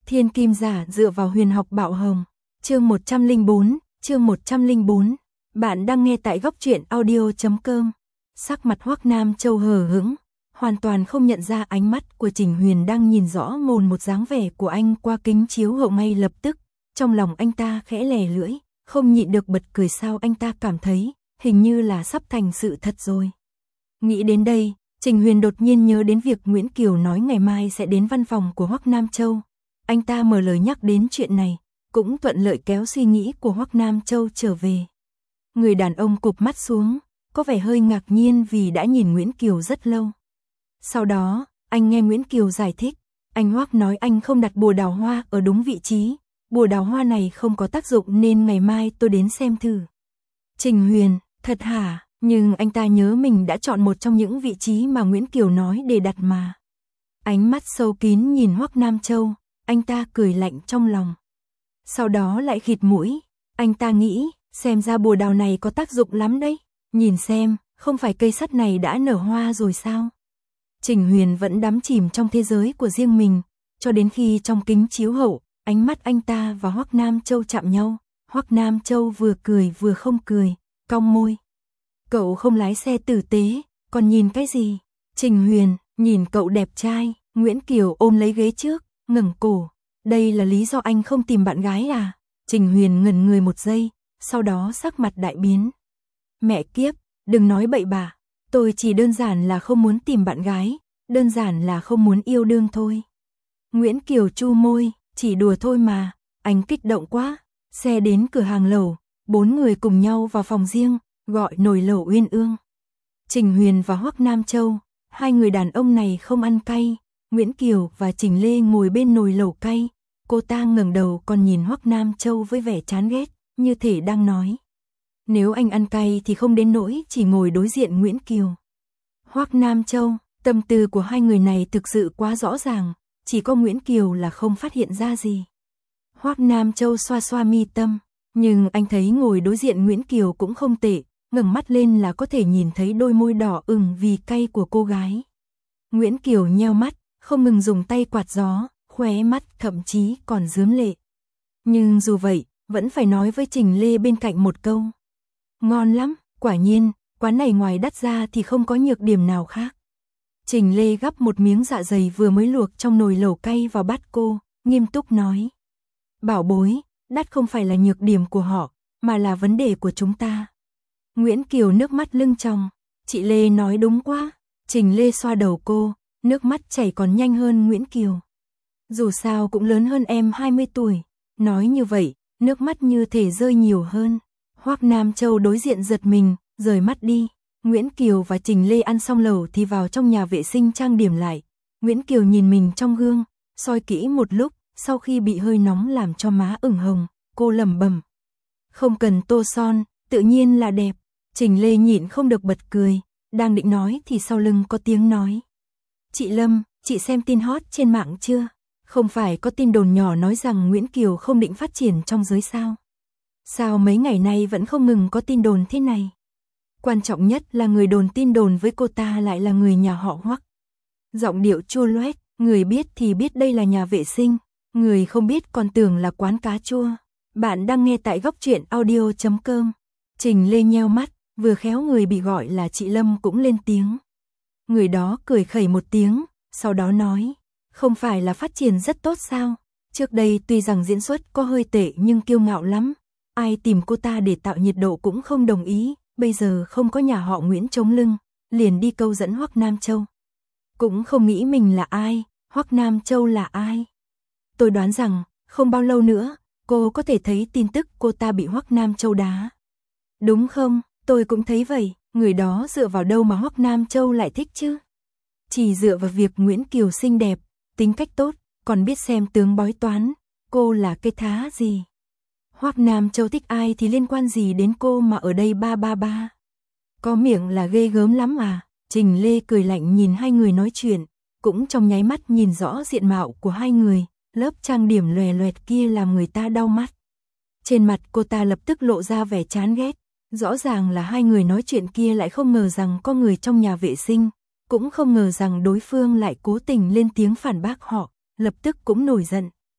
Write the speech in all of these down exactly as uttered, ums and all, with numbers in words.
Thiên kim giả dựa vào huyền học bạo hồng. Chương một trăm lẻ bốn, chương một trăm lẻ bốn. Bạn đang nghe tại góc truyện audio chấm com. Sắc mặt Hoắc Nam Châu hờ hững, hoàn toàn không nhận ra ánh mắt của Trình Huyền đang nhìn rõ mồn một dáng vẻ của anh qua kính chiếu hậu. Ngay lập tức, trong lòng anh ta khẽ lè lưỡi, không nhịn được bật cười. Sao anh ta cảm thấy hình như là sắp thành sự thật rồi. Nghĩ đến đây, Trình Huyền đột nhiên nhớ đến việc Nguyễn Kiều nói ngày mai sẽ đến văn phòng của Hoắc Nam Châu. Anh ta mở lời nhắc đến chuyện này, cũng thuận lợi kéo suy nghĩ của Hoắc Nam Châu trở về. Người đàn ông cụp mắt xuống, có vẻ hơi ngạc nhiên vì đã nhìn Nguyễn Kiều rất lâu. Sau đó, anh nghe Nguyễn Kiều giải thích, anh Hoắc nói anh không đặt bùa đào hoa ở đúng vị trí, bùa đào hoa này không có tác dụng nên ngày mai tôi đến xem thử. Trình Huyền, thật hả? Nhưng anh ta nhớ mình đã chọn một trong những vị trí mà Nguyễn Kiều nói để đặt mà. Ánh mắt sâu kín nhìn Hoắc Nam Châu, anh ta cười lạnh trong lòng. Sau đó lại khịt mũi, anh ta nghĩ, xem ra bùa đào này có tác dụng lắm đấy. Nhìn xem, không phải cây sắt này đã nở hoa rồi sao? Trình Huyền vẫn đắm chìm trong thế giới của riêng mình, cho đến khi trong kính chiếu hậu, ánh mắt anh ta và Hoắc Nam Châu chạm nhau. Hoắc Nam Châu vừa cười vừa không cười, cong môi. Cậu không lái xe tử tế, còn nhìn cái gì? Trình Huyền, nhìn cậu đẹp trai. Nguyễn Kiều ôm lấy ghế trước, ngẩng cổ. Đây là lý do anh không tìm bạn gái à? Trình Huyền ngẩn người một giây, sau đó sắc mặt đại biến. Mẹ kiếp, đừng nói bậy bạ, tôi chỉ đơn giản là không muốn tìm bạn gái, đơn giản là không muốn yêu đương thôi. Nguyễn Kiều chu môi, chỉ đùa thôi mà, anh kích động quá. Xe đến cửa hàng lẩu, bốn người cùng nhau vào phòng riêng, gọi nồi lẩu uyên ương. Trình Huyền và Hoắc Nam Châu, hai người đàn ông này không ăn cay. Nguyễn Kiều và Trình Lê ngồi bên nồi lẩu cay, cô ta ngẩng đầu còn nhìn Hoắc Nam Châu với vẻ chán ghét, như thể đang nói. Nếu anh ăn cay thì không đến nỗi chỉ ngồi đối diện Nguyễn Kiều. Hoắc Nam Châu, tâm tư của hai người này thực sự quá rõ ràng, chỉ có Nguyễn Kiều là không phát hiện ra gì. Hoắc Nam Châu xoa xoa mi tâm, nhưng anh thấy ngồi đối diện Nguyễn Kiều cũng không tệ, ngẩng mắt lên là có thể nhìn thấy đôi môi đỏ ửng vì cay của cô gái. Nguyễn Kiều nheo mắt, không ngừng dùng tay quạt gió, khóe mắt thậm chí còn rướm lệ. Nhưng dù vậy, vẫn phải nói với Trình Lê bên cạnh một câu. Ngon lắm, quả nhiên, quán này ngoài đắt ra thì không có nhược điểm nào khác. Trình Lê gắp một miếng dạ dày vừa mới luộc trong nồi lẩu cay vào bát cô, nghiêm túc nói. Bảo bối, đắt không phải là nhược điểm của họ, mà là vấn đề của chúng ta. Nguyễn Kiều nước mắt lưng tròng, chị Lê nói đúng quá. Trình Lê xoa đầu cô, nước mắt chảy còn nhanh hơn Nguyễn Kiều. Dù sao cũng lớn hơn em hai mươi tuổi, nói như vậy, nước mắt như thể rơi nhiều hơn. Hoắc Nam Châu đối diện giật mình, rời mắt đi. Nguyễn Kiều và Trình Lê ăn xong lẩu thì vào trong nhà vệ sinh trang điểm lại. Nguyễn Kiều nhìn mình trong gương, soi kỹ một lúc, sau khi bị hơi nóng làm cho má ửng hồng, cô lẩm bẩm. Không cần tô son, tự nhiên là đẹp. Trình Lê nhịn không được bật cười, đang định nói thì sau lưng có tiếng nói. Chị Lâm, chị xem tin hot trên mạng chưa? Không phải có tin đồn nhỏ nói rằng Nguyễn Kiều không định phát triển trong giới sao? Sao mấy ngày nay vẫn không ngừng có tin đồn thế này? Quan trọng nhất là người đồn tin đồn với cô ta lại là người nhà họ Hoắc. Giọng điệu chua loét, người biết thì biết đây là nhà vệ sinh, người không biết còn tưởng là quán cá chua. Bạn đang nghe tại góc truyện audio chấm com. Trình Lê nheo mắt, vừa khéo người bị gọi là chị Lâm cũng lên tiếng. Người đó cười khẩy một tiếng, sau đó nói, không phải là phát triển rất tốt sao? Trước đây tuy rằng diễn xuất có hơi tệ nhưng kiêu ngạo lắm, ai tìm cô ta để tạo nhiệt độ cũng không đồng ý, bây giờ không có nhà họ Nguyễn chống lưng, liền đi câu dẫn Hoắc Nam Châu. Cũng không nghĩ mình là ai, Hoắc Nam Châu là ai. Tôi đoán rằng, không bao lâu nữa, cô có thể thấy tin tức cô ta bị Hoắc Nam Châu đá. Đúng không? Tôi cũng thấy vậy, người đó dựa vào đâu mà Hoắc Nam Châu lại thích chứ? Chỉ dựa vào việc Nguyễn Kiều xinh đẹp, tính cách tốt, còn biết xem tướng bói toán, cô là cái thá gì? Hoắc Nam Châu thích ai thì liên quan gì đến cô mà ở đây ba ba ba? Có miệng là ghê gớm lắm à? Trình Lê cười lạnh nhìn hai người nói chuyện, cũng trong nháy mắt nhìn rõ diện mạo của hai người, lớp trang điểm lòe loẹt kia làm người ta đau mắt. Trên mặt cô ta lập tức lộ ra vẻ chán ghét. Rõ ràng là hai người nói chuyện kia lại không ngờ rằng có người trong nhà vệ sinh, cũng không ngờ rằng đối phương lại cố tình lên tiếng phản bác họ, lập tức cũng nổi giận.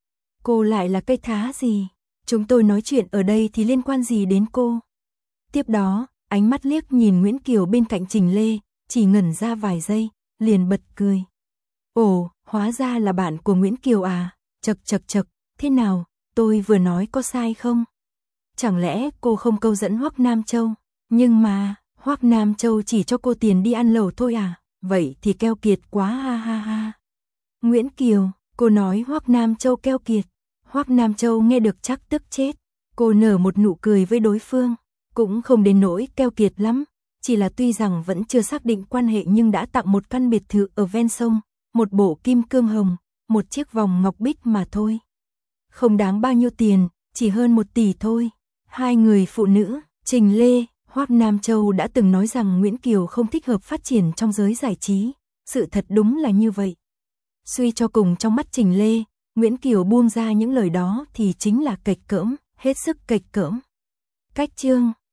Cô lại là cây thá gì? Chúng tôi nói chuyện ở đây thì liên quan gì đến cô? Tiếp đó, ánh mắt liếc nhìn Nguyễn Kiều bên cạnh Trình Lê, chỉ ngẩn ra vài giây, liền bật cười. Ồ, hóa ra là bạn của Nguyễn Kiều à, chật chật chật, thế nào, tôi vừa nói có sai không? Chẳng lẽ cô không câu dẫn Hoắc Nam Châu? Nhưng mà, Hoắc Nam Châu chỉ cho cô tiền đi ăn lẩu thôi à? Vậy thì keo kiệt quá ha ha ha. Nguyễn Kiều, cô nói Hoắc Nam Châu keo kiệt. Hoắc Nam Châu nghe được chắc tức chết. Cô nở một nụ cười với đối phương, cũng không đến nỗi keo kiệt lắm, chỉ là tuy rằng vẫn chưa xác định quan hệ nhưng đã tặng một căn biệt thự ở ven sông, một bộ kim cương hồng, một chiếc vòng ngọc bích mà thôi. Không đáng bao nhiêu tiền, chỉ hơn một tỷ thôi. Hai người phụ nữ, Trình Lê, Hoắc Nam Châu đã từng nói rằng Nguyễn Kiều không thích hợp phát triển trong giới giải trí. Sự thật đúng là như vậy. Suy cho cùng trong mắt Trình Lê, Nguyễn Kiều buông ra những lời đó thì chính là kệch cỡm, hết sức kệch cỡm. Cách chương